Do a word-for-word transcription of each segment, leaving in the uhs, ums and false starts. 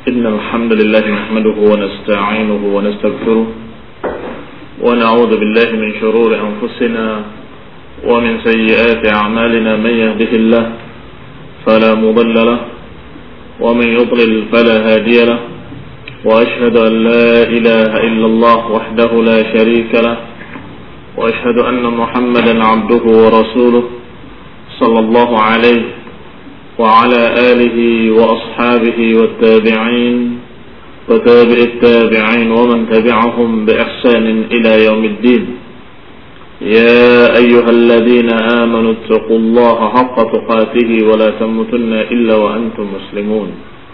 إن الحمد لله نحمده ونستعينه ونستغفره ونعوذ بالله من شرور أنفسنا ومن سيئات أعمالنا من يهده الله فلا مضل له ومن يضلل فلا هادي له وأشهد أن لا إله إلا الله وحده لا شريك له وأشهد أن محمدا عبده ورسوله صلى الله عليه وعلى آله وأصحابه والتابعين وتابع التابعين ومن تبعهم بإحسان إلى يوم الدين. يا أيها الذين آمنوا اتقوا الله حق تقاته ولا تموتن إلا وأنتم مسلمون.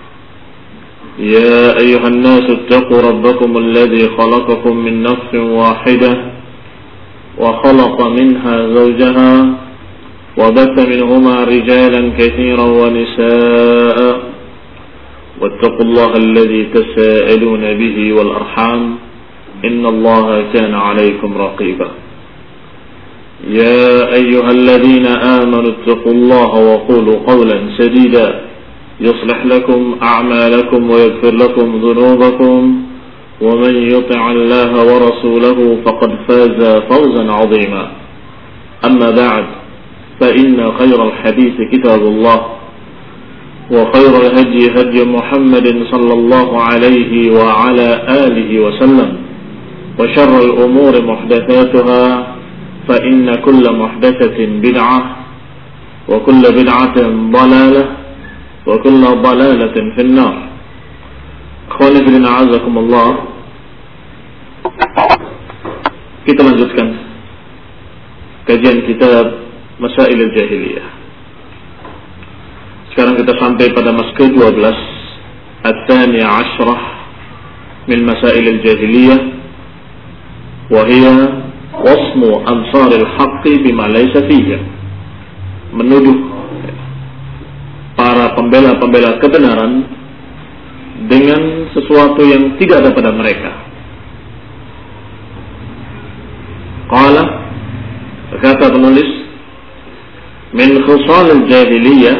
يا أيها الناس اتقوا ربكم الذي خلقكم من نفس واحدة وخلق منها زوجها وبث منهما رجالا كثيرا ونساء واتقوا الله الذي تساءلون به والأرحام إن الله كان عليكم رقيبا. يا أيها الذين آمنوا اتقوا الله وقولوا قولا سديدا يصلح لكم أعمالكم ويغفر لكم ذنوبكم ومن يطع الله ورسوله فقد فاز فوزا عظيما. أما بعد فإن خير الحديث كتاب الله وخير الهدي هدي محمد صلى الله عليه وعلى آله وسلم وشر الأمور محدثاتها فإن كل محدثة بدعة وكل بدعة ضلالة وكل ضلالة في النار. Akhwani fillah a'azakumullah. Kita lanjutkan kajian kitab Masail al-Jahiliyah. Sekarang kita sampai pada mas ke dua belas, At-Taniya Ashrah min Masail al-Jahiliyah, wa hiya wasmu ansar al-haqqi bima laysa fiha. Menuduh para pembela-pembela kebenaran dengan sesuatu yang tidak ada pada mereka. Qala, kata penulis, min khisal al-jahiliyah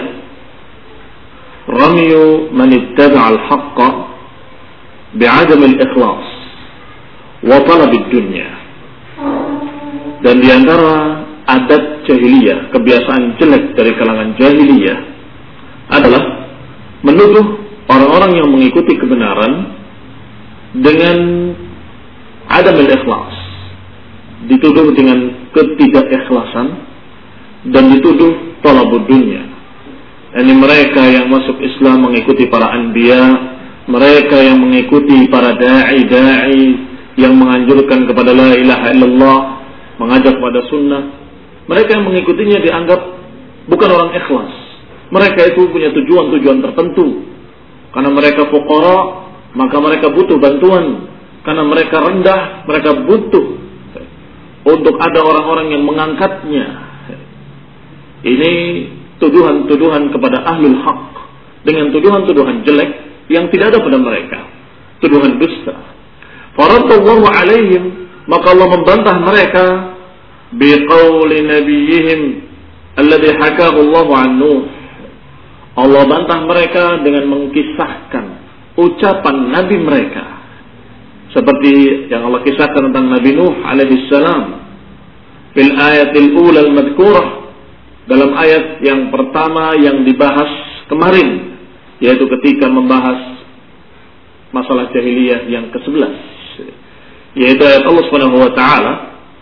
ramyu man ittaba'a al-haqqa bi'adam al-ikhlas wa talab ad-dunya. Dan di antara adat jahiliyah, kebiasaan jelek dari kalangan jahiliyah adalah menuduh orang-orang yang mengikuti kebenaran dengan adam al-ikhlas, dituduh dengan ketidakikhlasan dan dituduh talabud dunya. Ini mereka yang masuk Islam mengikuti para anbiya, mereka yang mengikuti para da'i-da'i yang menganjurkan kepada la ilaha illallah, mengajak pada sunnah. Mereka yang mengikutinya dianggap bukan orang ikhlas. Mereka itu punya tujuan-tujuan tertentu. Karena mereka fuqara, maka mereka butuh bantuan. Karena mereka rendah, mereka butuh untuk ada orang-orang yang mengangkatnya. Ini tuduhan-tuduhan kepada ahlul haq dengan tuduhan-tuduhan jelek yang tidak ada pada mereka, tuduhan dusta. Faradallahu alaihim, maka Allah membantah mereka biqauli nabiyihim alladhi hakahu Allah an Nuh. Allah bantah mereka dengan mengkisahkan ucapan nabi mereka seperti yang Allah kisahkan tentang Nabi Nuh alaihi salam fil ayatil ula al-madhkurah, dalam ayat yang pertama yang dibahas kemarin, yaitu ketika membahas masalah jahiliyah yang kesebelas, yaitu ayat Allah Subhanahu wa taala,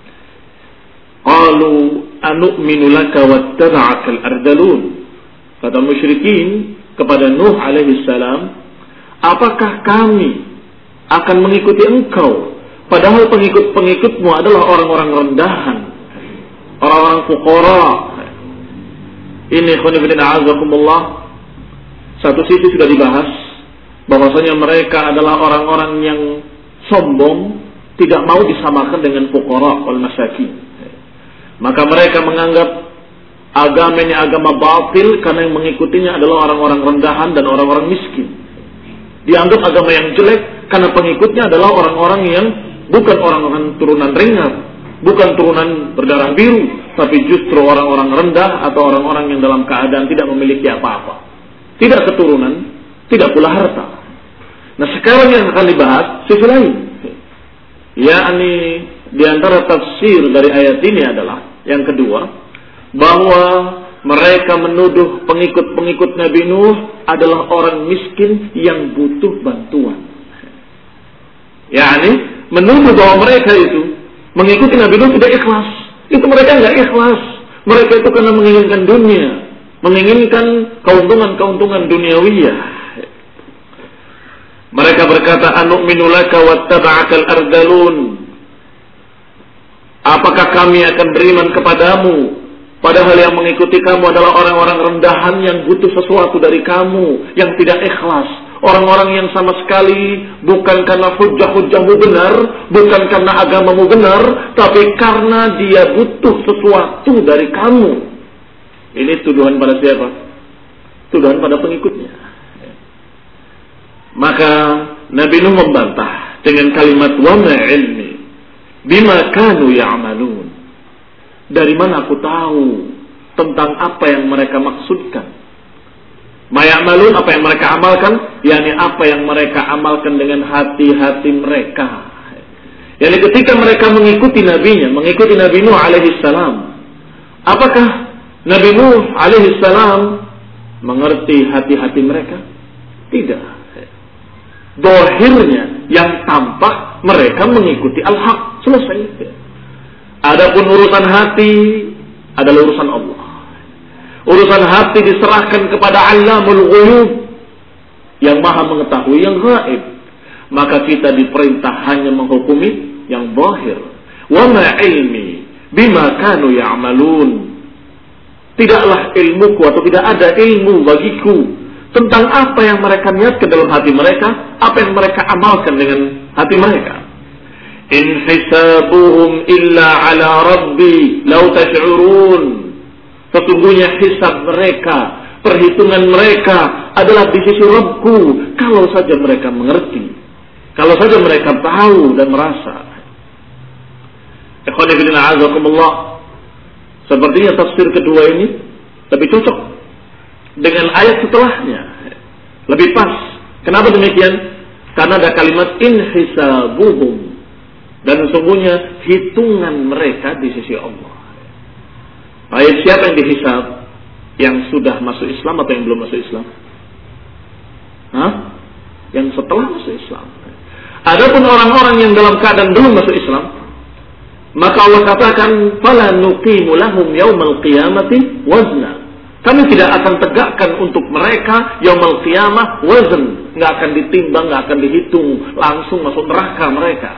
qalu anu'minu laka wattaba'aka al-ardalun. Kata musyrikin kepada Nuh alaihi salam, apakah kami akan mengikuti engkau padahal pengikut-pengikutmu adalah orang-orang rendahan, orang-orang fuqara. Ini khonibidin a'azakumullah, satu sisi sudah dibahas bahwasanya mereka adalah orang-orang yang sombong, tidak mau disamakan dengan fuqara wal masakin. Maka mereka menganggap agamanya agama batil karena yang mengikutinya adalah orang-orang rendahan dan orang-orang miskin. Dianggap agama yang jelek karena pengikutnya adalah orang-orang yang bukan orang-orang turunan ringan, bukan turunan berdarah biru, tapi justru orang-orang rendah atau orang-orang yang dalam keadaan tidak memiliki apa-apa, tidak keturunan, tidak pula harta. Sekarang yang akan dibahas sisi lain. Yakni di antara tafsir dari ayat ini adalah yang kedua, bahwa mereka menuduh pengikut-pengikut Nabi Nuh adalah orang miskin yang butuh bantuan. Yakni menuduh bahwa mereka itu mengikuti Nabi Nuh tidak ikhlas. Itu mereka tidak ikhlas. Mereka itu karena menginginkan dunia, menginginkan keuntungan-keuntungan duniawiyah. Mereka berkata, anu'minu laka wattaba'akal ardalun. Apakah kami akan beriman kepadamu, padahal yang mengikuti kamu adalah orang-orang rendahan yang butuh sesuatu dari kamu, yang tidak ikhlas. Orang-orang yang sama sekali bukan karena hujah-hujahmu benar, bukan karena agamamu benar, tapi karena dia butuh sesuatu dari kamu. Ini tuduhan pada siapa? Tuduhan pada pengikutnya. Maka Nabi Nuh membantah dengan kalimat wa ma ilmi bima kanu ya'malun. Dari mana aku tahu tentang apa yang mereka maksudkan? Ma ya'malun, apa yang mereka amalkan, yakni apa yang mereka amalkan dengan hati-hati mereka. Yani ketika mereka mengikuti nabinya, mengikuti Nabi Nuh alaihi salam, apakah Nabi Nuh alaihi salam mengerti hati-hati mereka? Tidak. Dohirnya yang tampak mereka mengikuti al-haq, selesai. Adapun urusan hati adalah urusan Allah. Urusan hati diserahkan kepada Allamul Ghuyub yang maha mengetahui yang gaib. Maka kita diperintah hanya menghukumi yang zahir. Wa ma ilmi bima kanu ya'malun. Tidaklah ilmuku atau tidak ada ilmu bagiku tentang apa yang mereka niatkan dalam hati mereka, apa yang mereka amalkan dengan hati mereka. In hisabuhum illa ala rabbi law tash'urun. Sesungguhnya hisab mereka, perhitungan mereka adalah di sisi Rabbku, kalau saja mereka mengerti, kalau saja mereka tahu dan merasa. Ikhwan fillah a'azakumullah, sepertinya tafsir kedua ini lebih cocok dengan ayat setelahnya, lebih pas. Kenapa demikian? Karena ada kalimat in hisabuhum, dan sesungguhnya hitungan mereka di sisi Allah. Baik, siapa yang dihisab? Yang sudah masuk Islam atau yang belum masuk Islam? Hah? Yang setelah masuk Islam. Adapun orang-orang yang dalam keadaan belum masuk Islam, maka Allah katakan, "Fala nuqimu lahum yaumal qiyamati wazna." Kami tidak akan tegakkan untuk mereka yaumul qiyamah wazn, enggak akan ditimbang, enggak akan dihitung, langsung masuk neraka mereka.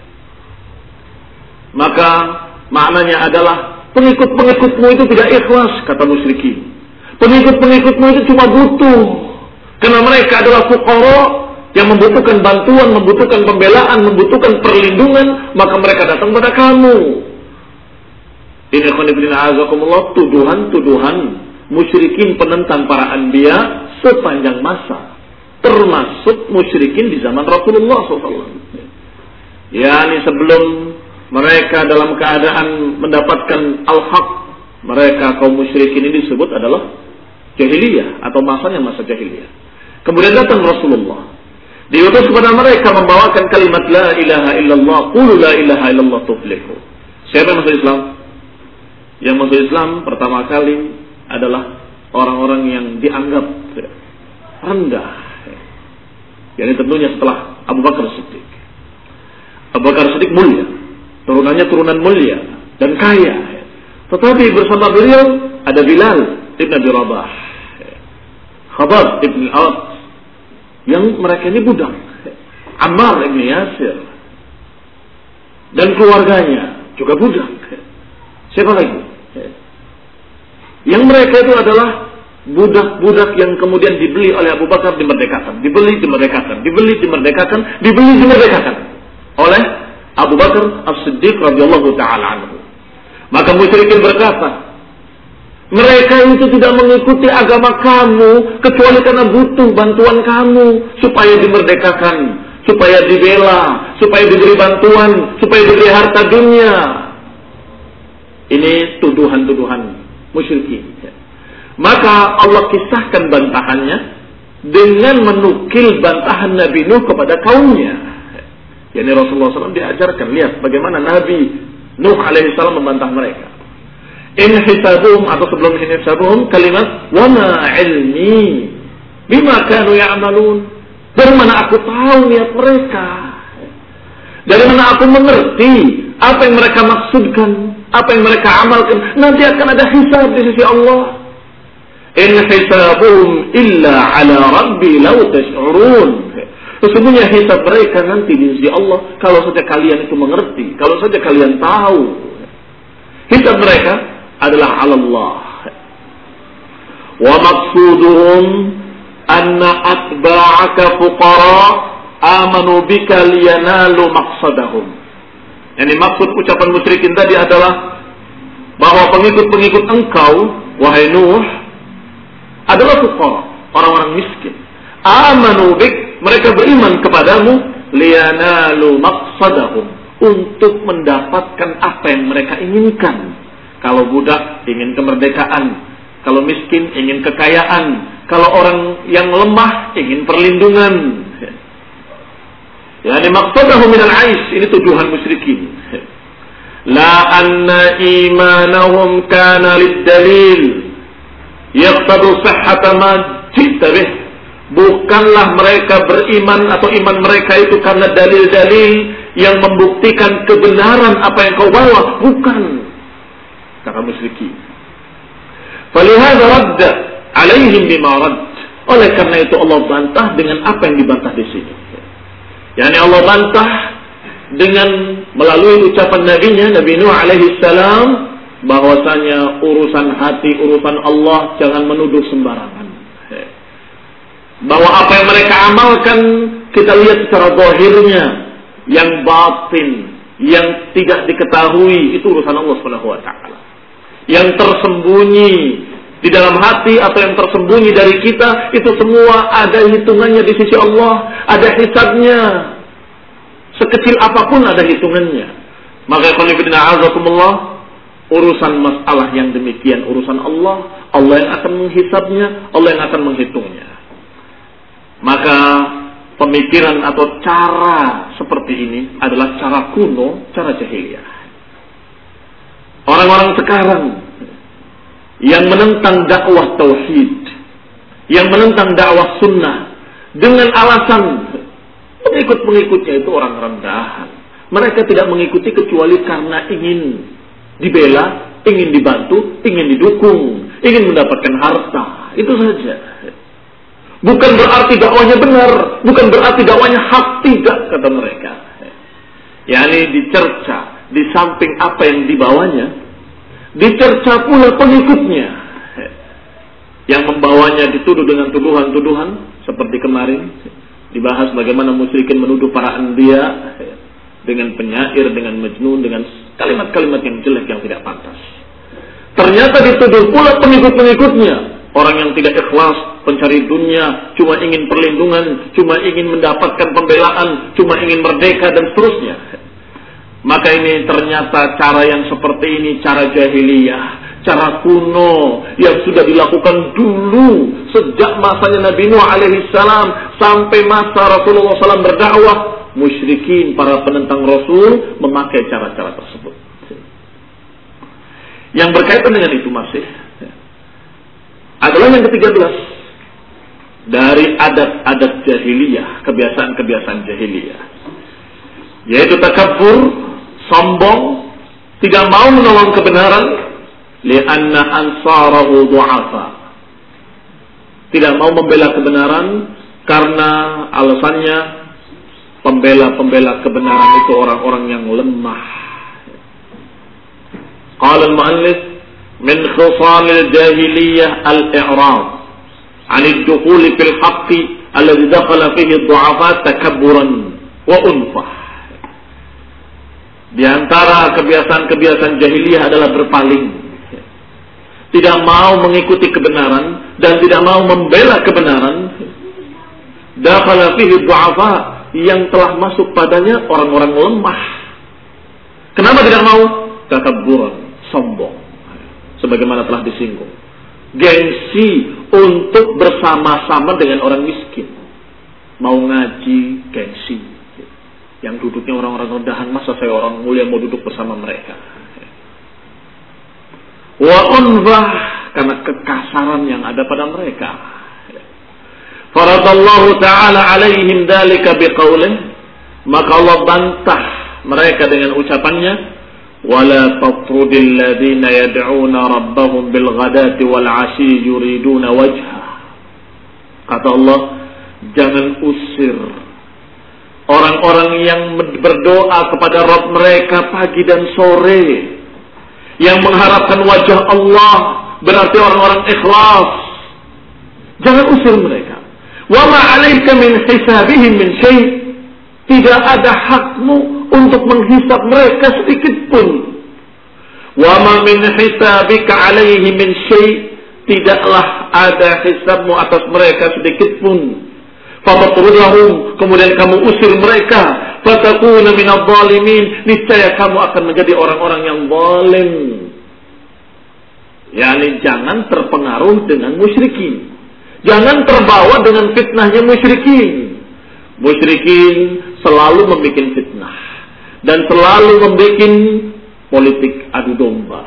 Maka maknanya adalah pengikut-pengikutmu itu tidak ikhlas, kata musyrikin. Pengikut-pengikutmu itu cuma butuh, karena mereka adalah fuqara yang membutuhkan bantuan, membutuhkan pembelaan, membutuhkan perlindungan, maka mereka datang pada kamu. Ini khonibina azakumullah, tuduhan-tuduhan musyrikin penentang para anbiya sepanjang masa, termasuk musyrikin di zaman Rasulullah shallallahu alaihi wasallam. Yani sebelum mereka dalam keadaan mendapatkan al-haq, mereka kaum musyrikin ini disebut adalah jahiliyah atau masanya masa jahiliyah. Kemudian datang Rasulullah, diutus kepada mereka membawakan kalimat la ilaha illallah, qul la ilaha illallah tuflihu. Siapa yang masuk Islam? Yang masuk Islam pertama kali adalah orang-orang yang dianggap rendah. Yani tentunya setelah Abu Bakar Siddiq. Abu Bakar Siddiq mulia, turunannya turunan mulia dan kaya. Tetapi bersama beliau ada Bilal ibn Abi Rabah, Khabbab ibn al-Arat, yang mereka ini budak, Ammar ibn Yasir, dan keluarganya juga budak. Siapa lagi? Yang mereka itu adalah budak-budak yang kemudian dibeli oleh Abu Bakar, dimerdekakan, dibeli, dimerdekakan, dibeli, dimerdekakan, dibeli, dimerdekakan oleh Abu Bakar As-Siddiq radhiyallahu ta'ala anhu. Maka musyrikin berkata, mereka itu tidak mengikuti agama kamu kecuali karena butuh bantuan kamu supaya dimerdekakan, supaya dibela, supaya diberi bantuan, supaya diberi harta dunia. Ini tuduhan-tuduhan musyrikin. Maka Allah kisahkan bantahannya dengan menukil bantahan Nabi Nuh kepada kaumnya. Yani Rasulullah shallallahu alaihi wasallam diajarkan, lihat bagaimana Nabi Nuh alaihissalam membantah mereka. In hisabuhum, atau sebelum in hisabuhum kalimat wa ma ilmi bima kanu ya'malun. Dari mana aku tahu niat mereka? Dari mana aku mengerti apa yang mereka maksudkan, apa yang mereka amalkan? Nanti akan ada hisab di sisi Allah. In hisabuhum illa ala rabbi law tash'urun. Sesungguhnya hisab mereka nanti di sisi Allah, kalau saja kalian itu mengerti, kalau saja kalian tahu. Hisab mereka adalah ala Allah. Wa maqsuduhum anna atba'aka fuqara amanu bika liyanalu maqsadahum. Yani maksud ucapan musyrikin tadi adalah bahwa pengikut-pengikut engkau, wahai Nuh, adalah fuqara, orang-orang miskin. Amanu bik, mereka beriman kepadamu liyanalu maqsadahum, untuk mendapatkan apa yang mereka inginkan. Kalau budak ingin kemerdekaan, kalau miskin ingin kekayaan, kalau orang yang lemah ingin perlindungan. Yani maqsadahu minal aish, ini tuduhan musyrikin. La anna imanahum kana lid-dalil yaqtadu sihhata ma ji'ta bih. Bukanlah mereka beriman atau iman mereka itu karena dalil-dalil yang membuktikan kebenaran apa yang kau bawa, bukan. Kata musyrikin. Falihada radda alaihim bima radd. Oleh karena itu Allah bantah dengan apa yang dibantah di sini. Yani Allah bantah dengan melalui ucapan nabinya Nabi Nuh alaihi salam, bahwasanya urusan hati, urusan Allah jangan menuduh sembarangan. Bahwa apa yang mereka amalkan kita lihat secara zahirnya, yang batin, yang tidak diketahui itu urusan Allah Subhanahu wa taala. Yang tersembunyi di dalam hati atau yang tersembunyi dari kita, itu semua ada hitungannya di sisi Allah, ada hisabnya. Sekecil apapun ada hitungannya. Maka qulibina azakumullah, urusan masalah yang demikian urusan Allah, Allah yang akan menghisabnya, Allah yang akan menghitungnya. Maka pemikiran atau cara seperti ini adalah cara kuno, cara jahiliyah. Orang-orang sekarang yang menentang dakwah tauhid, yang menentang dakwah sunnah dengan alasan pengikut-pengikutnya itu orang rendahan. Mereka tidak mengikuti kecuali karena ingin dibela, ingin dibantu, ingin didukung, ingin mendapatkan harta. Itu saja. Bukan berarti dakwahnya benar, bukan berarti dakwahnya hak, tidak, kata mereka. Yani dicerca di samping apa yang dibawanya, dicerca pula pengikutnya yang membawanya, dituduh dengan tuduhan-tuduhan seperti kemarin dibahas bagaimana musyrikin menuduh para anbiya dengan penyair, dengan majnun, dengan kalimat-kalimat yang jelek yang tidak pantas. Ternyata dituduh pula pengikut-pengikutnya, orang yang tidak ikhlas, pencari dunia, cuma ingin perlindungan, cuma ingin mendapatkan pembelaan, cuma ingin merdeka dan seterusnya. Maka ini ternyata cara yang seperti ini cara jahiliyah, cara kuno yang sudah dilakukan dulu sejak masanya Nabi Nuh alaihi salam sampai masa Rasulullah shallallahu alaihi wasallam berdakwah. Musyrikin, para penentang Rasul memakai cara-cara tersebut. Yang berkaitan dengan itu masih adalah yang ketiga belas dari adat-adat jahiliyah, kebiasaan-kebiasaan jahiliyah, yaitu takabbur, sombong, tidak mau menolong kebenaran, li'anna ansarahu du'afa, tidak mau membela kebenaran karena alasannya pembela-pembela kebenaran itu orang-orang yang lemah. Qala al-mu'allif min khisal al-jahiliyah al-i'rad 'an ad-dukhul fil haqq alladhi dakhala fihi ad-du'afa takabburan wa unfah. Di antara kebiasaan-kebiasaan jahiliyah adalah berpaling, tidak mau mengikuti kebenaran dan tidak mau membela kebenaran. Dakhala fihi ad-du'afa, yang telah masuk padanya orang-orang lemah. Kenapa tidak mau? Takabburan, sombong, sebagaimana telah disinggung. Gengsi untuk bersama-sama dengan orang miskin. Mau ngaji, gengsi. Yang duduknya orang-orang rendahan, masa saya orang mulia mau duduk bersama mereka. Wa unbah, karena kekasaran yang ada pada mereka. Faradallahu ta'ala alaihim dalika biqaulih, maka Allah bantah mereka dengan ucapannya, wala tatrudil ladzina yad'una rabbahum bil ghadati wal 'ashyi yuriduna wajha. Kata Allah, jangan usir orang-orang yang berdoa kepada Rabb mereka pagi dan sore, yang mengharapkan wajah Allah, berarti orang-orang ikhlas. Jangan usir mereka. Wa ma 'alaika min hisabihim min syai'. Tidak ada hakmu untuk menghisab mereka sedikit pun. Wa ma min hisabika 'alaihi min syai'. Tidaklah ada hisabmu atas mereka sedikit pun. Fabatrudhum, kemudian kamu usir mereka. Fatakuna minadh dhalimin, niscaya kamu akan menjadi orang-orang yang zalim. Yani jangan terpengaruh dengan musyrikin. Jangan terbawa dengan fitnahnya musyrikin. Musyrikin selalu membuat fitnah dan selalu membuat politik adu domba.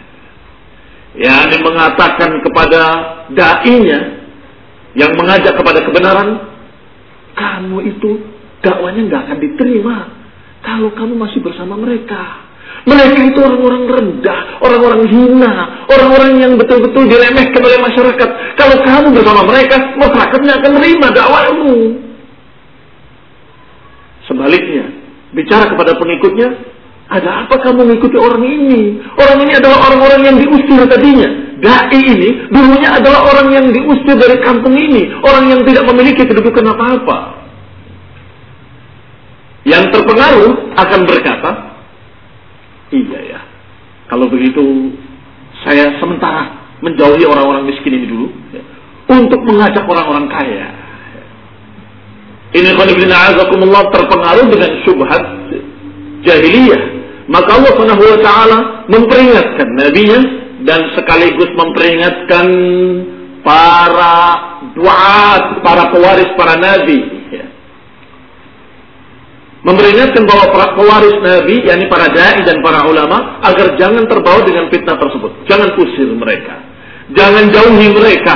Yani mengatakan kepada dai-nya yang mengajak kepada kebenaran, kamu itu dakwanya nggak akan diterima kalau kamu masih bersama mereka. Mereka itu orang-orang rendah, orang-orang hina, orang-orang yang betul-betul diremehkan oleh masyarakat. Kalau kamu bersama mereka, masyarakatnya akan menerima dakwahmu. Sebaliknya, bicara kepada pengikutnya, ada apa kamu mengikuti orang ini? Orang ini adalah orang-orang yang diusir tadinya. Dai ini dulunya adalah orang yang diusir dari kampung ini, orang yang tidak memiliki kedudukan apa-apa. Yang terpengaruh akan berkata, iya ya, kalau begitu saya sementara menjauhi orang-orang miskin ini dulu ya, untuk mengajak orang-orang kaya. Ini qanibina azakumullah terpengaruh dengan syubhat jahiliyah. Maka Allah Subhanahu wa taala memperingatkan nabinya dan sekaligus memperingatkan para duat, para pewaris para nabi. Memperingatkan bahwa para pewaris Nabi, yakni para dai dan para ulama, agar jangan terbawa dengan fitnah tersebut. Jangan usir mereka, jangan jauhi mereka.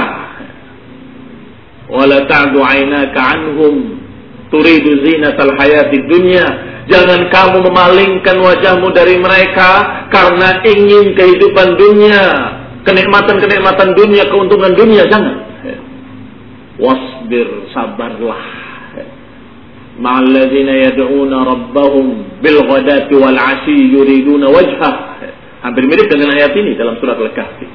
Wala ta'du 'ainaka 'anhum turidu zinatal hayatid dunya. Jangan kamu memalingkan wajahmu dari mereka karena ingin kehidupan dunia, kenikmatan-kenikmatan dunia, keuntungan dunia. Jangan. Wasbir, sabarlah. Ma'alladzina yad'una rabbahum bil ghadati wal 'ashyi yuriduna wajhah. Hampir mirip dengan ayat ini dalam surat Al-Kahfi.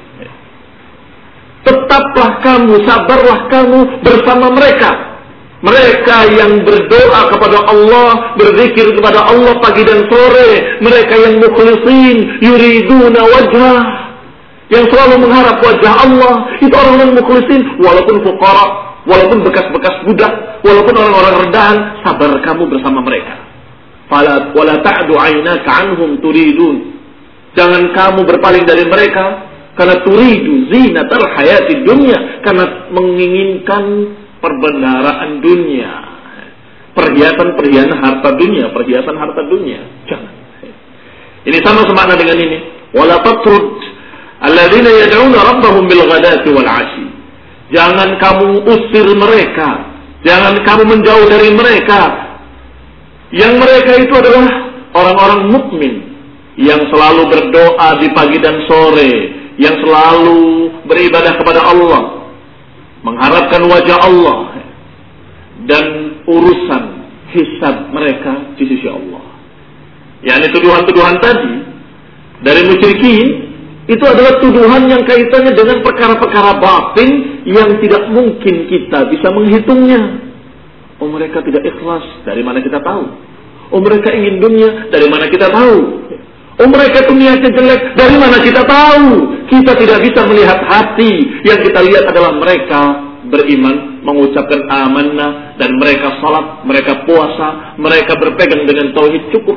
Tetaplah kamu, sabarlah kamu bersama mereka. Mereka yang berdoa kepada Allah, berzikir kepada Allah pagi dan sore. Mereka yang mukhlisin, yuriduna wajhah, yang selalu mengharap wajah Allah. Itu orang-orang mukhlisin, walaupun fuqara, walaupun bekas-bekas budak, walaupun orang-orang rendahan, sabar kamu bersama mereka. Fala wala ta'du 'ainaka 'anhum turidun. Jangan kamu berpaling dari mereka karena turidu zinatal hayatid dunya, karena menginginkan perbendaharaan dunia, perhiasan-perhiasan harta dunia, perhiasan harta dunia. Jangan. Ini sama semakna dengan ini. Wala tatrud alladzina yad'una rabbahum bil ghadati wal 'ashyi. Jangan kamu usir mereka, jangan kamu menjauh dari mereka. Yang mereka itu adalah orang-orang mukmin yang selalu berdoa di pagi dan sore, yang selalu beribadah kepada Allah, mengharapkan wajah Allah dan urusan hisab mereka di sisi Allah. yakni tuduhan-tuduhan tadi dari musyrikin itu adalah tuduhan yang kaitannya dengan perkara-perkara batin yang tidak mungkin kita bisa menghitungnya. Oh, mereka tidak ikhlas, dari mana kita tahu? Oh, mereka ingin dunia, dari mana kita tahu? Oh, mereka itu niatnya jelek, dari mana kita tahu? Kita tidak bisa melihat hati. Yang kita lihat adalah mereka beriman, mengucapkan amanah, dan mereka salat, mereka puasa, mereka berpegang dengan tauhid cukup.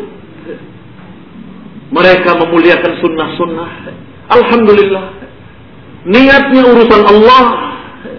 Mereka memuliakan sunnah-sunnah. Alhamdulillah. Niatnya urusan Allah.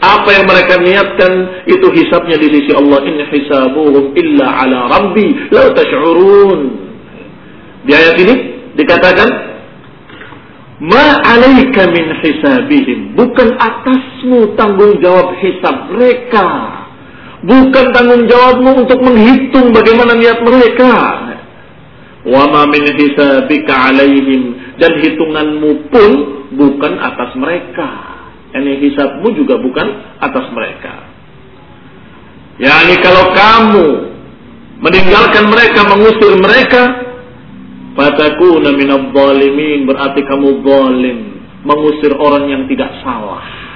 Apa yang mereka niatkan itu hisabnya di sisi Allah. In hisabuhum illa ala rabbi law tash'urun. Di ayat ini dikatakan, ma 'alaika min hisabihim, bukan atasmu tanggung jawab hisab mereka, bukan tanggung jawabmu untuk menghitung bagaimana niat mereka. Wa ma min hisabika 'alaihim, dan hitunganmu pun bukan atas mereka. Ini hisabmu juga bukan atas mereka. Yani kalau kamu meninggalkan mereka, mengusir mereka, fatakuna minadh dhalimin, berarti kamu zalim, mengusir orang yang tidak salah.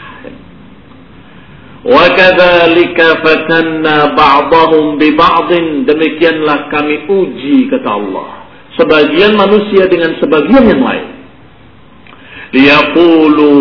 Wa kadzalika fatanna ba'dahum bi ba'din, demikianlah kami uji, kata Allah, sebagian manusia dengan sebagian yang lain. Liyaqulu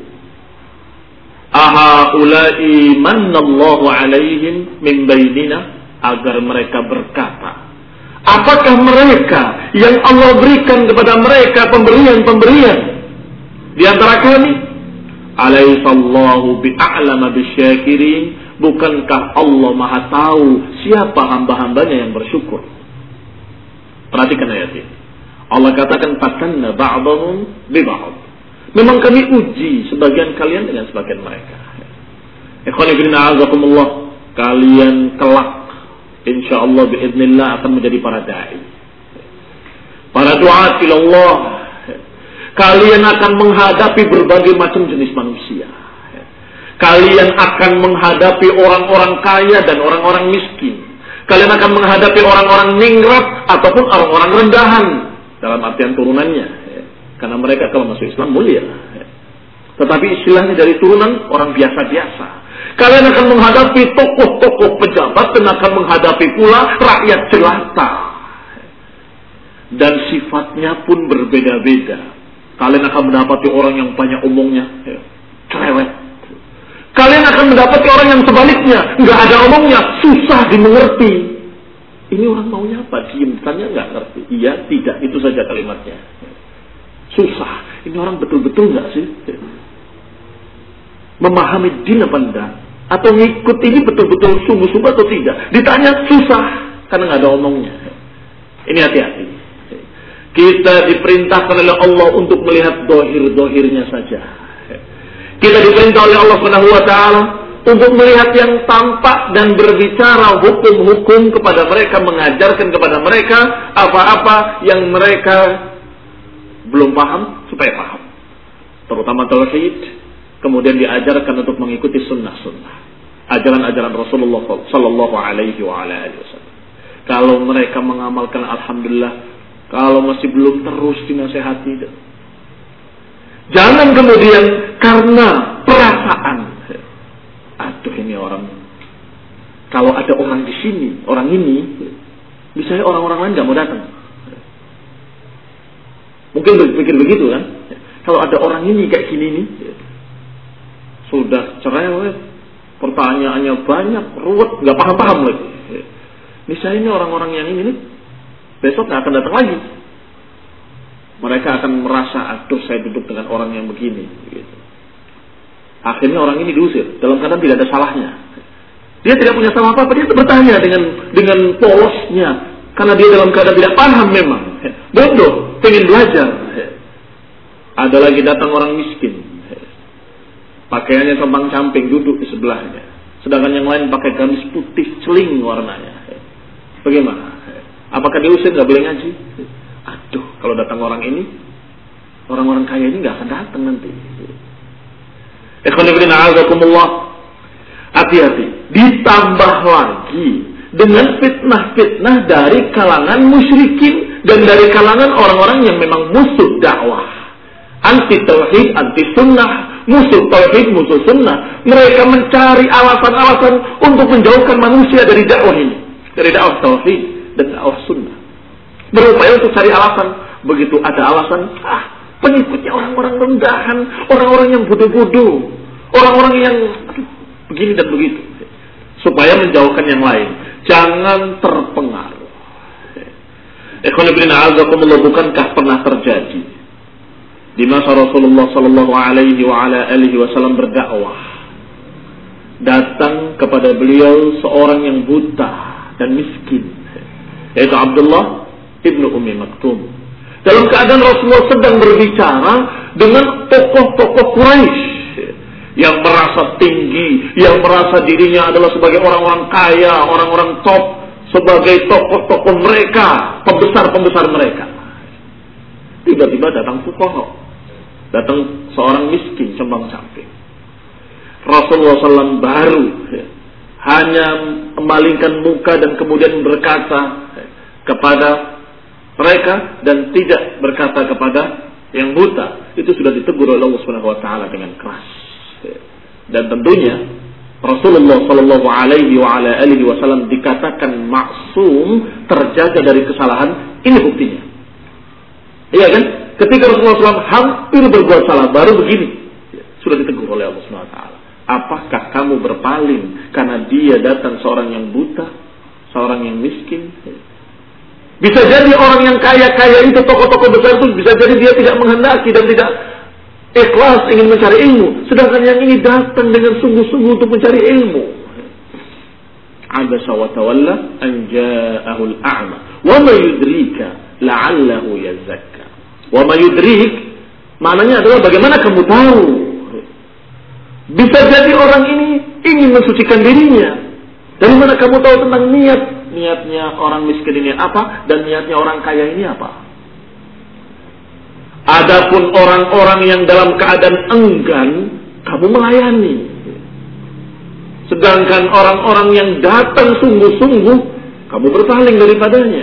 aha ulai manallahu alaihim min bainina, agar mereka berkata, apakah mereka yang Allah berikan kepada mereka pemberian-pemberian di antara kami? Alaihissallahu bi'a'lama bisyakirin, bukankah Allah maha tahu siapa hamba-hambanya yang bersyukur? Perhatikan ayat ini. Allah katakan fatanna ba'dahum bi ba'd. Memang kami uji sebagian kalian dengan sebagian mereka. Ikhwani fillah, azakumullah, kalian kelak insyaallah biiznillah akan menjadi para dai, para duat ilallah. Kalian akan menghadapi berbagai macam jenis manusia. Kalian akan menghadapi orang-orang kaya dan orang-orang miskin. Kalian akan menghadapi orang-orang ningrat ataupun orang-orang rendahan dalam artian turunannya. Karena mereka kalau masuk Islam mulia, tetapi istilahnya dari turunan orang biasa-biasa. Kalian akan menghadapi tokoh-tokoh pejabat dan akan menghadapi pula rakyat jelata. Dan sifatnya pun berbeda-beda. Kalian akan mendapati orang yang banyak omongnya, cerewet. Kalian akan mendapati orang yang sebaliknya, nggak ada omongnya, susah dimengerti. Ini orang maunya apa? Diem, tanya nggak ngerti. Iya, tidak, itu saja kalimatnya. Susah. Ini orang betul-betul nggak sih memahami din apa enggak? Atau ngikut ini betul-betul sungguh-sungguh atau tidak? Ditanya susah karena nggak ada omongnya. Ini hati-hati. Kita diperintahkan oleh Allah untuk melihat dohir-dohirnya saja. Kita diperintah oleh Allah Subhanahu Wa Taala untuk melihat yang tampak dan berbicara hukum-hukum kepada mereka, mengajarkan kepada mereka apa-apa yang mereka belum paham supaya paham, terutama tauhid. Kemudian diajarkan untuk mengikuti sunnah-sunnah, ajaran-ajaran Rasulullah Sallallahu Alaihi Wasallam. Kalau mereka mengamalkan, alhamdulillah. Kalau masih belum, terus dinasehati. Jangan kemudian karena perasaan, aduh ini orang, kalau ada orang di sini, orang ini, misalnya orang-orang lain nggak mau datang. Mungkin berpikir begitu kan? Kalau ada orang ini kayak gini nih, sudah cerewet, pertanyaannya banyak, ruwet, nggak paham-paham lagi. Misalnya ini orang-orang yang ini nih, besok nggak akan datang lagi. Mereka akan merasa, aduh saya duduk dengan orang yang begini. Gitu. Akhirnya orang ini diusir, dalam keadaan tidak ada salahnya. Dia tidak punya salah apa-apa, dia bertanya dengan dengan polosnya, karena dia dalam keadaan tidak paham memang. Bodoh, pengen belajar. Ada lagi datang orang miskin, pakaiannya compang-camping, duduk di sebelahnya. Sedangkan yang lain pakai gamis putih celing warnanya. Bagaimana? Apakah diusir nggak boleh ngaji? Aduh, kalau datang orang ini, orang-orang kaya ini nggak akan datang nanti. Ikhwan a'azakumullah, hati-hati. Ditambah lagi dengan fitnah-fitnah dari kalangan musyrikin dan dari kalangan orang-orang yang memang musuh dakwah, anti tauhid, anti sunnah, musuh tauhid, musuh sunnah. Mereka mencari alasan-alasan untuk menjauhkan manusia dari dakwah ini, dari dakwah tauhid dan dakwah sunnah. Berupaya untuk cari alasan. Begitu ada alasan, ah, pengikutnya orang-orang rendahan, orang-orang yang bodoh-bodoh, orang-orang yang aduh, begini dan begitu, supaya menjauhkan yang lain. Jangan terpengaruh. Ikhwan fillah, azakumullah, bukankah pernah terjadi di masa Rasulullah sallallahu alaihi wa ala alihi wasallam berdakwah, datang kepada beliau seorang yang buta dan miskin, yaitu Abdullah ibnu Ummi Maktum. Dalam keadaan Rasulullah sedang berbicara dengan tokoh-tokoh Quraisy yang merasa tinggi, yang merasa dirinya adalah sebagai orang-orang kaya, orang-orang top, sebagai tokoh-tokoh mereka, pembesar-pembesar mereka. Tiba-tiba datang fuqaha, datang seorang miskin cembang-cambing. Rasulullah shallallahu alaihi wasallam baru ya, hanya memalingkan muka dan kemudian berkata ya, kepada mereka dan tidak berkata kepada yang buta. Itu sudah ditegur oleh Allah Subhanahu wa taala dengan keras. Ya. Dan tentunya Rasulullah sallallahu alaihi wa ala alihi wasallam dikatakan maksum, terjaga dari kesalahan. Ini buktinya. Iya kan? Ketika Rasulullah shallallahu alaihi wasallam hampir berbuat salah, baru begini, ya, sudah ditegur oleh Allah Subhanahu wa taala. Apakah kamu berpaling karena dia datang seorang yang buta, seorang yang miskin? Bisa jadi orang yang kaya-kaya itu, tokoh-tokoh besar itu, bisa jadi dia tidak menghendaki dan tidak ikhlas ingin mencari ilmu. Sedangkan yang ini datang dengan sungguh-sungguh untuk mencari ilmu. Abasa wa tawalla an ja'ahu al-a'ma wa ma yudrika la'allahu yazakka. Wa ma yudrik maknanya adalah bagaimana kamu tahu? Bisa jadi orang ini ingin mensucikan dirinya. Dari mana kamu tahu tentang niat? Niatnya orang miskin ini apa? Dan niatnya orang kaya ini apa? Adapun orang-orang yang dalam keadaan enggan, kamu melayani. Sedangkan orang-orang yang datang sungguh-sungguh, kamu berpaling daripadanya.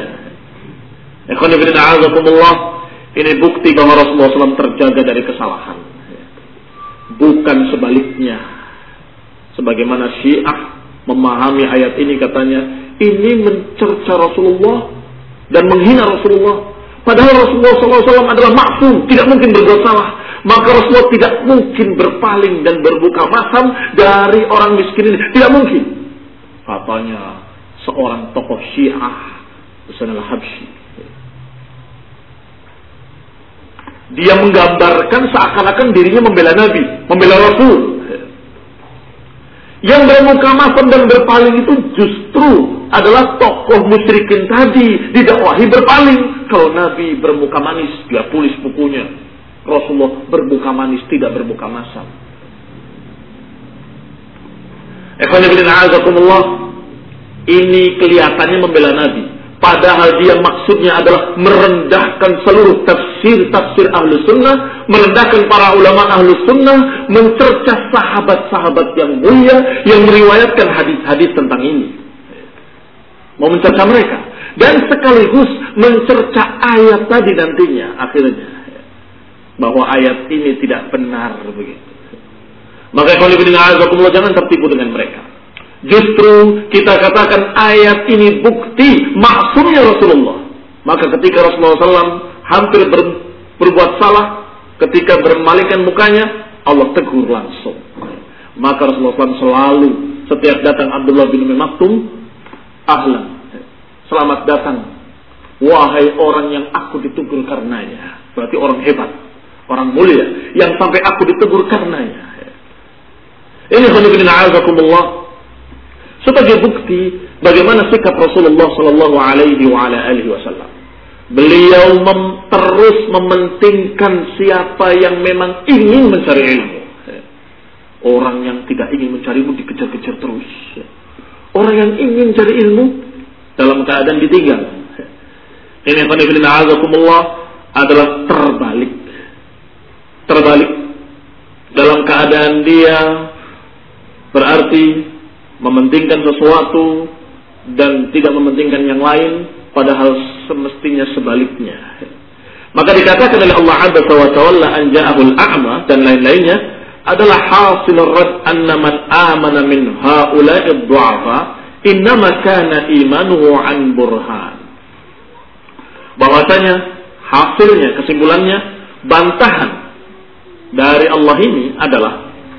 Ini bukti bahwa Rasulullah shallallahu alaihi wasallam terjaga dari kesalahan. Bukan sebaliknya. Sebagaimana Syiah memahami ayat ini, katanya ini mencerca Rasulullah dan menghina Rasulullah. Padahal Rasulullah shallallahu alaihi wasallam adalah maksum, tidak mungkin berbuat salah. Maka Rasulullah tidak mungkin berpaling dan berbuka masam dari orang miskin ini. Tidak mungkin. Katanya seorang tokoh Syiah, Husain al-Habsyi. Dia menggambarkan seakan-akan dirinya membela Nabi, membela Rasul. Yang bermuka masam dan berpaling itu justru adalah tokoh musyrikin tadi, didakwahi berpaling. Kalau Nabi bermuka manis, dia tulis bukunya. Rasulullah bermuka manis, tidak bermuka masam. Ini kelihatannya membela Nabi, padahal dia maksudnya adalah merendahkan seluruh tafsir-tafsir ahlu sunnah, merendahkan para ulama ahlu sunnah, mencerca sahabat-sahabat yang mulia yang meriwayatkan hadis-hadis tentang ini. Mau mencerca mereka. Dan sekaligus mencerca ayat tadi nantinya, akhirnya. Bahwa ayat ini tidak benar begitu. Maka jangan tertipu dengan mereka. Justru kita katakan ayat ini bukti maksumnya Rasulullah. Maka ketika Rasulullah shallallahu alaihi wasallam hampir ber, berbuat salah, ketika bermalingkan mukanya, Allah tegur langsung. Maka Rasulullah shallallahu alaihi wasallam selalu setiap datang Abdullah bin Ummi Maktum, ahlan, selamat datang, wahai orang yang aku ditegur karenanya. Berarti orang hebat, orang mulia, yang sampai aku ditegur karenanya. Ini khonibina azakumullah, sebagai bukti bagaimana sikap Rasulullah sallallahu alaihi wa ala alihi wasallam. Beliau mem- terus mementingkan siapa yang memang ingin mencari ilmu. Orang yang tidak ingin mencari ilmu dikejar-kejar terus. Orang yang ingin cari ilmu dalam keadaan ditinggal. Ini khonibina azakumullah adalah terbalik. Terbalik. Dalam keadaan dia berarti mementingkan sesuatu dan tidak mementingkan yang lain, padahal semestinya sebaliknya. Maka dikatakan oleh Allah Azza wa Jalla an ja'ahul a'ma dan lain-lainnya adalah hasil rad anna man amana min haula'i ad-du'afa innama kana imanuhu an burhan. Bahwasanya hasilnya, kesimpulannya, bantahan dari Allah ini adalah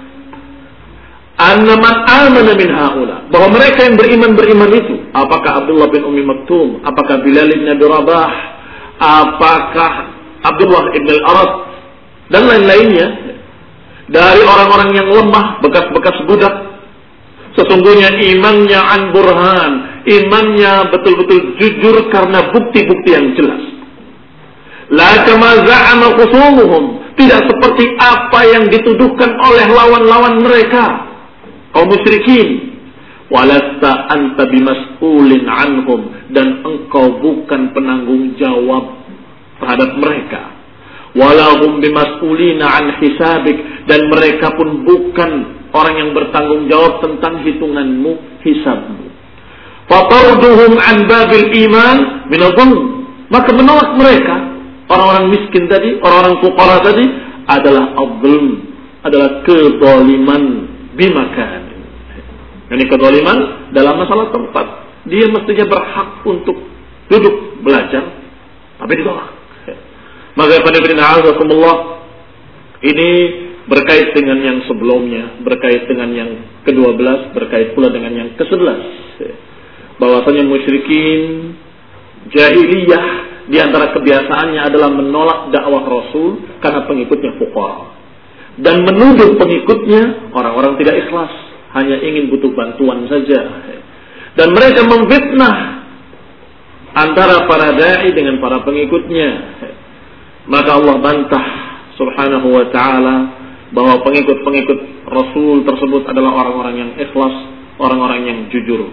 annaman amana min haula, bahwa mereka yang beriman-beriman itu, apakah Abdullah bin Ummi Maktum, apakah Bilal bin Abi Rabah, apakah Abdullah ibn al-Arad dan lain-lainnya dari orang-orang yang lemah, bekas-bekas budak, Sesungguhnya imannya an burhan, imannya betul-betul jujur karena bukti-bukti yang jelas. La kama za'ama khusumuhum, tidak seperti apa yang dituduhkan oleh lawan-lawan mereka, kaum musyrikin. Walasta anta bimas'ulin anhum, dan engkau bukan penanggung jawab terhadap mereka. Walahum bimas'ulina an hisabik, dan mereka pun bukan orang yang bertanggung jawab tentang hitunganmu, hisabmu. Fatarduhum an babil iman minadhulm, maka menolak mereka, orang-orang miskin tadi, orang-orang fuqara tadi, adalah adzulm, adalah kezaliman bimakan. Ini kezaliman dalam masalah tempat. Dia mestinya berhak untuk duduk belajar, tapi ditolak. Maka ini berkait dengan yang sebelumnya, berkait dengan yang kedua belas, berkait pula dengan yang kesebelas. Bahwasanya musyrikin jahiliyah di antara kebiasaannya adalah menolak dakwah Rasul karena pengikutnya fuqara, dan menuduh pengikutnya orang-orang tidak ikhlas, hanya ingin butuh bantuan saja. Dan mereka memfitnah antara para dai dengan para pengikutnya. Maka Allah bantah subhanahu wa ta'ala bahwa pengikut-pengikut Rasul tersebut adalah orang-orang yang ikhlas, orang-orang yang jujur.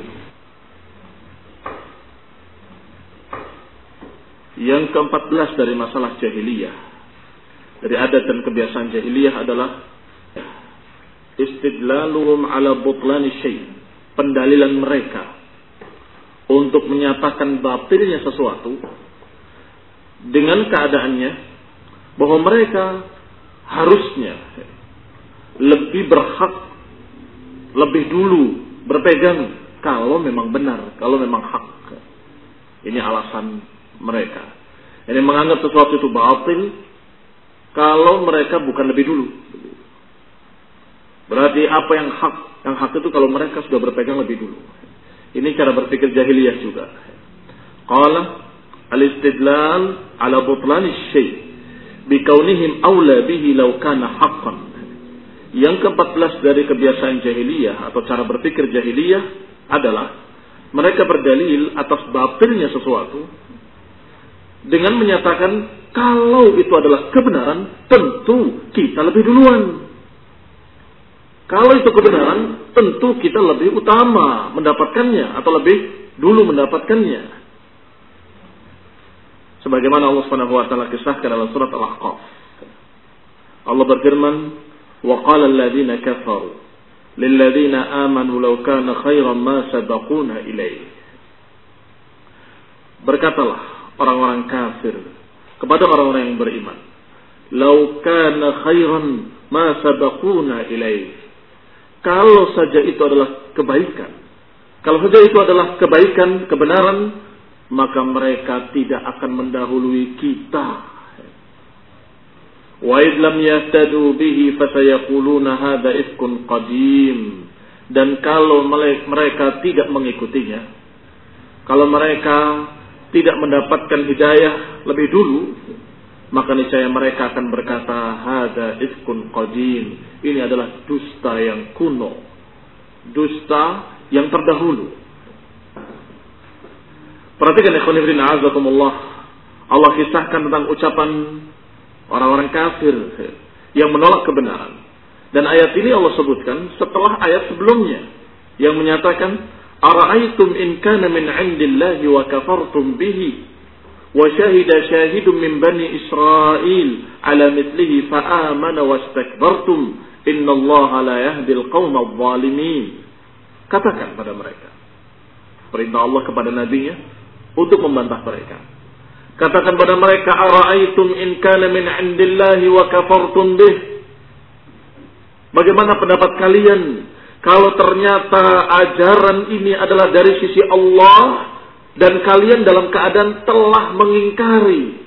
Yang keempat belas dari masalah jahiliyah, dari adat dan kebiasaan jahiliyah adalah istidlaluhum ala butlani syai', pendalilan mereka untuk menyatakan batilnya sesuatu dengan keadaannya bahwa mereka harusnya lebih berhak, lebih dulu berpegang kalau memang benar, kalau memang hak. Ini alasan mereka. Ini menganggap sesuatu itu batil kalau mereka bukan lebih dulu. Berarti apa yang hak? Yang hak itu kalau mereka sudah berpegang lebih dulu. Ini cara berpikir jahiliyah juga. Qala al-istidlal ala butlani syai' bikaunihim awla bihi law kana haqqan. Yang keempat belas dari kebiasaan jahiliyah atau cara berpikir jahiliyah adalah mereka berdalil atas batilnya sesuatu dengan menyatakan kalau itu adalah kebenaran, tentu kita lebih duluan. Kalau itu kebenaran, tentu kita lebih utama mendapatkannya atau lebih dulu mendapatkannya. Sebagaimana Allah Subhanahu wa taala kisahkan dalam surat Al-Ahqaf. Allah berfirman, "Wa qala alladziina kafaru lil ladziina aamanu law kana khairan ma sabaquna ilaihi." Berkatalah orang-orang kafir kepada orang-orang yang beriman, "Law kana khairan ma sabaquna ilaihi." Kalau saja itu adalah kebaikan, kalau saja itu adalah kebaikan, kebenaran, maka mereka tidak akan mendahului kita. Wa id lam yahtadu bihi fasayaquluna hadza ifkun qadim. Dan kalau mereka tidak mengikutinya, kalau mereka tidak mendapatkan hidayah lebih dulu, maka niscaya mereka akan berkata hadza ifkun qadim. Ini adalah dusta yang kuno, dusta yang terdahulu. Perhatikan ikhwan fillah azakumullah, Allah kisahkan tentang ucapan orang-orang kafir yang menolak kebenaran. Dan ayat ini Allah sebutkan setelah ayat sebelumnya yang menyatakan ara'aitum in kana min 'indillahi wa kafartum bihi wa syahida syahidun min bani Israil ala mithlihi fa amana wastakbartum innallaha la yahdil qaumadh dhalimin. Katakan pada mereka, perintah Allah kepada nabinya untuk membantah mereka. Katakan pada mereka, ara'aitum in kana min 'indillahi wa kafartum bih. Bagaimana pendapat kalian kalau ternyata ajaran ini adalah dari sisi Allah dan kalian dalam keadaan telah mengingkari.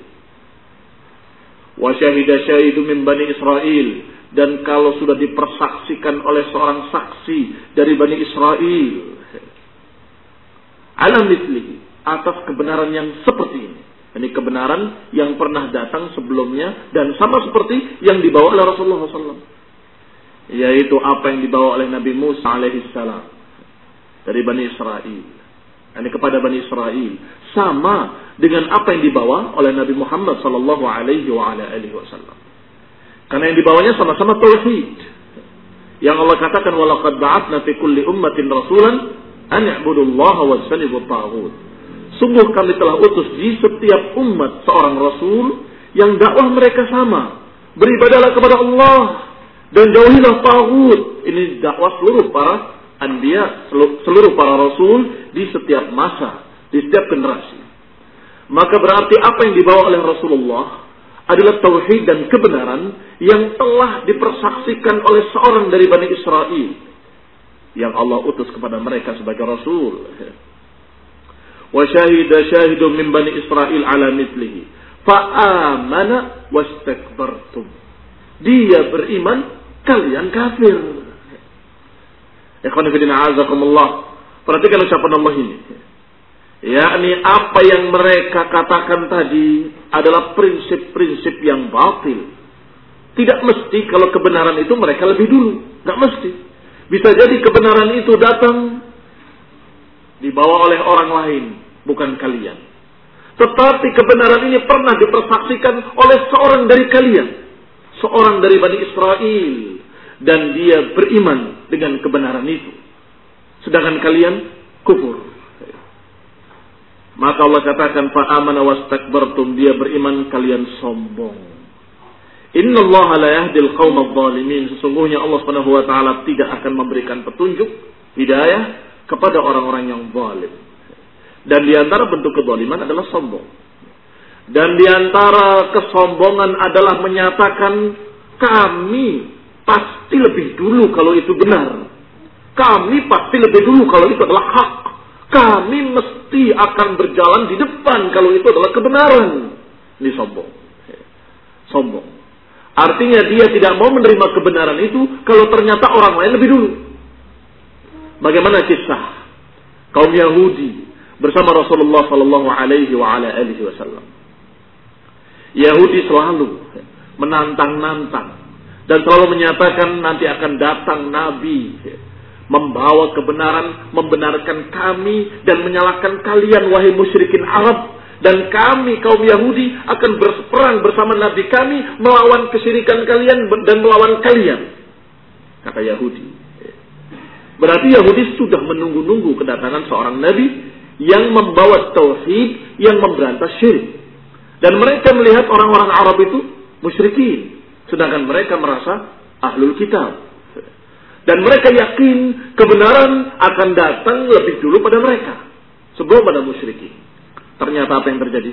Wa syahida syahidun min bani Israil, dan kalau sudah dipersaksikan oleh seorang saksi dari Bani Israel ala mithlihi, atas kebenaran yang seperti ini. Ini kebenaran yang pernah datang sebelumnya dan sama seperti yang dibawa oleh Rasulullah shallallahu alaihi wasallam, yaitu apa yang dibawa oleh Nabi Musa alaihi salam, dari Bani Israel. Ini kepada Bani Israel. Sama dengan apa yang dibawa oleh Nabi Muhammad sallallahu alaihi wasallam. Karena yang dibawanya sama-sama tauhid. Yang Allah katakan, walaqad ba'atsna fi kulli ummatin rasulan an i'budullaha wajtanibut taghut. Sungguh kami telah utus di setiap umat seorang rasul yang dakwah mereka sama. Beribadahlah kepada Allah dan jauhilah taghut. Ini dakwah seluruh para anbiya, seluruh para rasul di setiap masa, di setiap generasi. Maka berarti apa yang dibawa oleh Rasulullah adalah tauhid dan kebenaran yang telah dipersaksikan oleh seorang dari Bani Israel yang Allah utus kepada mereka sebagai rasul. Wa syahida syahidun min Bani Israel ala mithlihi fa amana wastakbartum. Dia beriman, kalian kafir. Ikhwan fillah azakumullah. Perhatikan ucapan Allah ini. Yakni apa yang mereka katakan tadi adalah prinsip-prinsip yang batil. Tidak mesti kalau kebenaran itu mereka lebih dulu. Tidak mesti. Bisa jadi kebenaran itu datang dibawa oleh orang lain, bukan kalian. Tetapi kebenaran ini pernah dipersaksikan oleh seorang dari kalian. Seorang dari Bani Israel. Dan dia beriman dengan kebenaran itu. Sedangkan kalian kufur. Maka Allah katakan, fa'amana wastakbartum, dia beriman, kalian sombong. Innallaha la yahdil qaumadh dhalimin. Sesungguhnya Allah Subhanahu wa taala tidak akan memberikan petunjuk, hidayah kepada orang-orang yang zalim. Dan di antara bentuk kezaliman adalah sombong. Dan di antara kesombongan adalah menyatakan kami pasti lebih dulu kalau itu benar. Kami pasti lebih dulu kalau itu adalah hak. Kami mesti akan berjalan di depan kalau itu adalah kebenaran. Ini sombong. Sombong. Artinya dia tidak mau menerima kebenaran itu kalau ternyata orang lain lebih dulu. Bagaimana kisah kaum Yahudi bersama Rasulullah sallallahu alaihi wasallam. Yahudi selalu menantang-nantang dan selalu menyatakan nanti akan datang nabi membawa kebenaran, membenarkan kami dan menyalahkan kalian wahai musyrikin Arab, dan kami kaum Yahudi akan berperang bersama nabi kami melawan kesyirikan kalian dan melawan kalian, kata Yahudi. Berarti Yahudi sudah menunggu-nunggu kedatangan seorang nabi yang membawa tauhid, yang memberantas syirik. Dan mereka melihat orang-orang Arab itu musyrikin, sedangkan mereka merasa ahlul kitab. Dan mereka yakin kebenaran akan datang lebih dulu pada mereka sebelum pada musyrikin. Ternyata apa yang terjadi?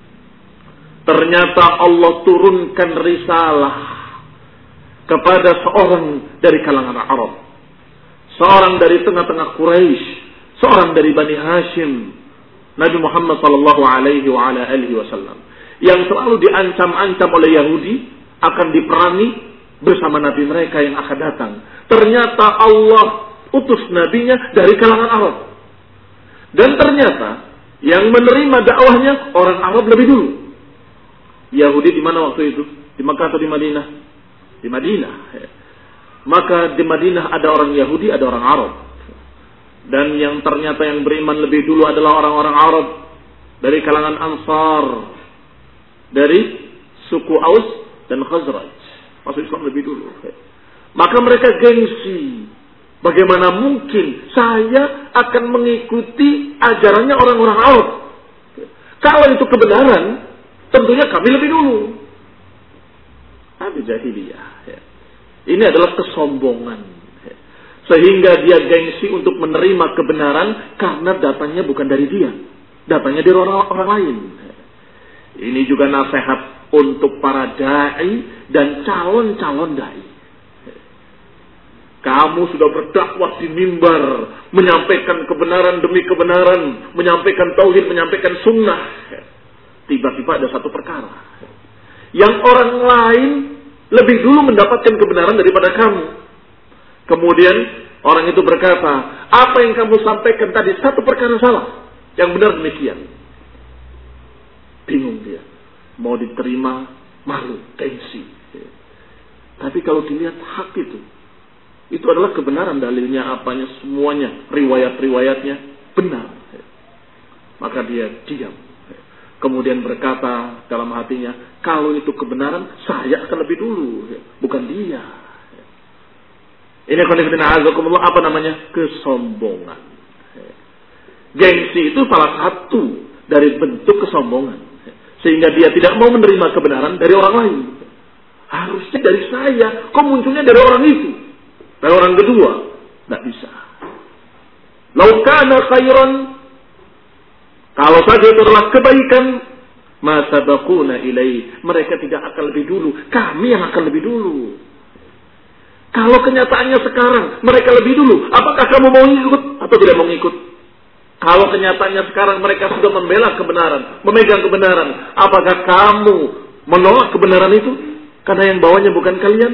Ternyata Allah turunkan risalah kepada seorang dari kalangan Arab, seorang dari tengah-tengah Quraisy, seorang dari Bani Hashim, Nabi Muhammad sallallahu alaihi wasallam, yang selalu diancam-ancam oleh Yahudi akan diperangi bersama nabi mereka yang akan datang. Ternyata Allah utus nabinya dari kalangan Arab. Dan ternyata yang menerima dakwahnya orang Arab lebih dulu. Yahudi di mana waktu itu? Di Makkah atau di Madinah? Di Madinah. Maka di Madinah ada orang Yahudi, ada orang Arab. Dan yang ternyata yang beriman lebih dulu adalah orang-orang Arab dari kalangan Ansar, dari suku Aus dan Khazraj. Masuk Islam lebih dulu. Maka mereka gengsi. Bagaimana mungkin saya akan mengikuti ajarannya orang-orang Arab? Kalau itu kebenaran, tentunya kami lebih dulu. Tapi jahiliyah. Ini adalah kesombongan. Sehingga dia gengsi untuk menerima kebenaran karena datanya bukan dari dia. Datanya dari orang-orang lain. Ini juga nasihat untuk para da'i dan calon-calon da'i. Kamu sudah berdakwah di mimbar, menyampaikan kebenaran demi kebenaran, menyampaikan tauhid, menyampaikan sunnah. Tiba-tiba ada satu perkara yang orang lain lebih dulu mendapatkan kebenaran daripada kamu. Kemudian orang itu berkata, apa yang kamu sampaikan tadi satu perkara salah, yang benar demikian. Bingung dia, mau diterima, malu, tensi. Tapi kalau dilihat hak itu, Itu adalah kebenaran, dalilnya apanya semuanya, riwayat-riwayatnya benar. Maka dia diam. Kemudian berkata dalam hatinya, kalau itu kebenaran, saya akan lebih dulu, bukan dia. Ini apa namanya? Kesombongan. Gengsi itu salah satu dari bentuk kesombongan. Sehingga dia tidak mau menerima kebenaran dari orang lain. Harusnya dari saya, kok munculnya dari orang itu? Dari orang kedua? Tidak bisa. Lau kana khairan, kalau saja itu adalah kebaikan, ma sabaquna ilaih, mereka tidak akan lebih dulu, kami yang akan lebih dulu. Kalau kenyataannya sekarang mereka lebih dulu, apakah kamu mau ikut atau tidak mau ikut? Kalau kenyataannya sekarang mereka sudah membela kebenaran, memegang kebenaran, apakah kamu menolak kebenaran itu? Karena yang bawanya bukan kalian.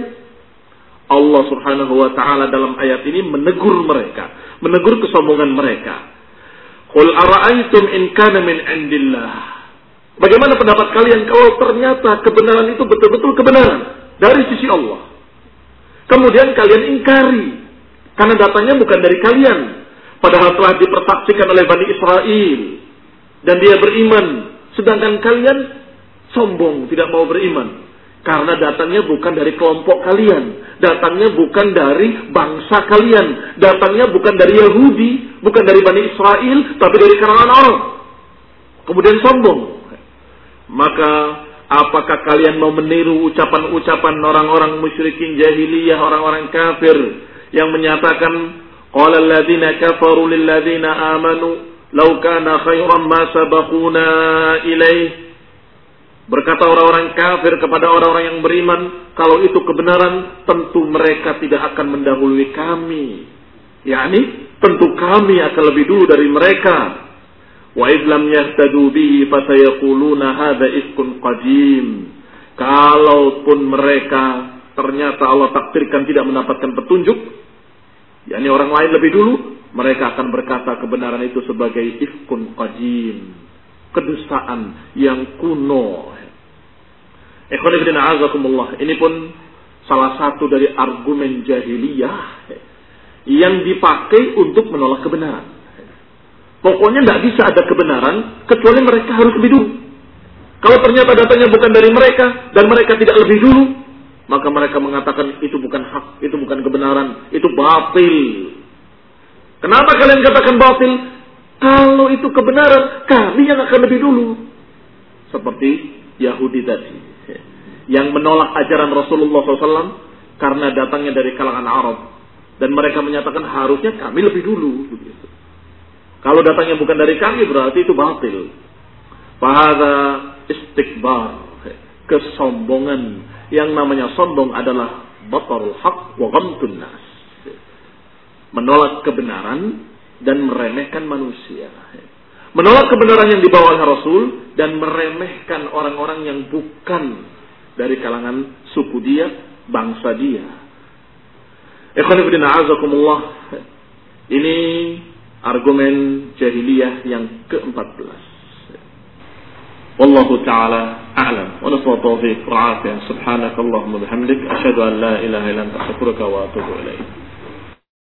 Allah Subhanahu wa taala dalam ayat ini menegur mereka, menegur kesombongan mereka. Qul ara'aytum in kana min indillah. Bagaimana pendapat kalian kalau ternyata kebenaran itu betul-betul kebenaran dari sisi Allah? Kemudian kalian ingkari karena datanya bukan dari kalian, padahal telah dipersaksikan oleh Bani Israel dan dia beriman, sedangkan kalian sombong tidak mau beriman karena datangnya bukan dari kelompok kalian, datangnya bukan dari bangsa kalian, datangnya bukan dari Yahudi, bukan dari Bani Israel, tapi dari kalangan Arab. Kemudian sombong. Maka apakah kalian mau meniru ucapan-ucapan orang-orang musyrikin jahiliyah, orang-orang kafir yang menyatakan qala alladziina kafaru lil ladziina aamanu law kana khairan ma sabaquna ilaih. Berkata orang-orang kafir kepada orang-orang yang beriman, kalau itu kebenaran, tentu mereka tidak akan mendahului kami. yakni tentu kami akan lebih dulu dari mereka. Wa idh lam yahtadu bihi fasayaquluna hadza ifkun qadim. Kalaupun mereka ternyata Allah takdirkan tidak mendapatkan petunjuk, yakni orang lain lebih dulu, mereka akan berkata kebenaran itu sebagai ifkun qadim, kedustaan yang kuno. Ikhwan fillah a'azakumullah. Ini pun salah satu dari argumen jahiliyah yang dipakai untuk menolak kebenaran. Pokoknya tidak bisa ada kebenaran kecuali mereka harus lebih dulu. Kalau ternyata datanya bukan dari mereka dan mereka tidak lebih dulu, maka mereka mengatakan itu bukan hak, itu bukan kebenaran, itu batil. Kenapa kalian katakan batil? Kalau itu kebenaran, kami yang akan lebih dulu. Seperti Yahudi tadi, yang menolak ajaran Rasulullah shallallahu alaihi wasallam karena datangnya dari kalangan Arab. Dan mereka menyatakan harusnya kami lebih dulu. Begitu. Kalau datangnya bukan dari kami berarti itu batil. Fahadha istikbar, kesombongan. Yang namanya sombong adalah batarul haq wa ghamtun nas. Menolak kebenaran dan meremehkan manusia. Menolak kebenaran yang dibawa oleh Rasul dan meremehkan orang-orang yang bukan dari kalangan suku dia, bangsa dia. Ikhwan fillah a'azakumullah. Ini argumen jahiliyah yang keempat belas. Wallahu ta'ala a'lam. Wa nas'alu tawfiq wa 'afiyah. Subhanakallahumma bihamdik asyhadu an la ilaha illa anta astaghfiruka wa atubu ilaik.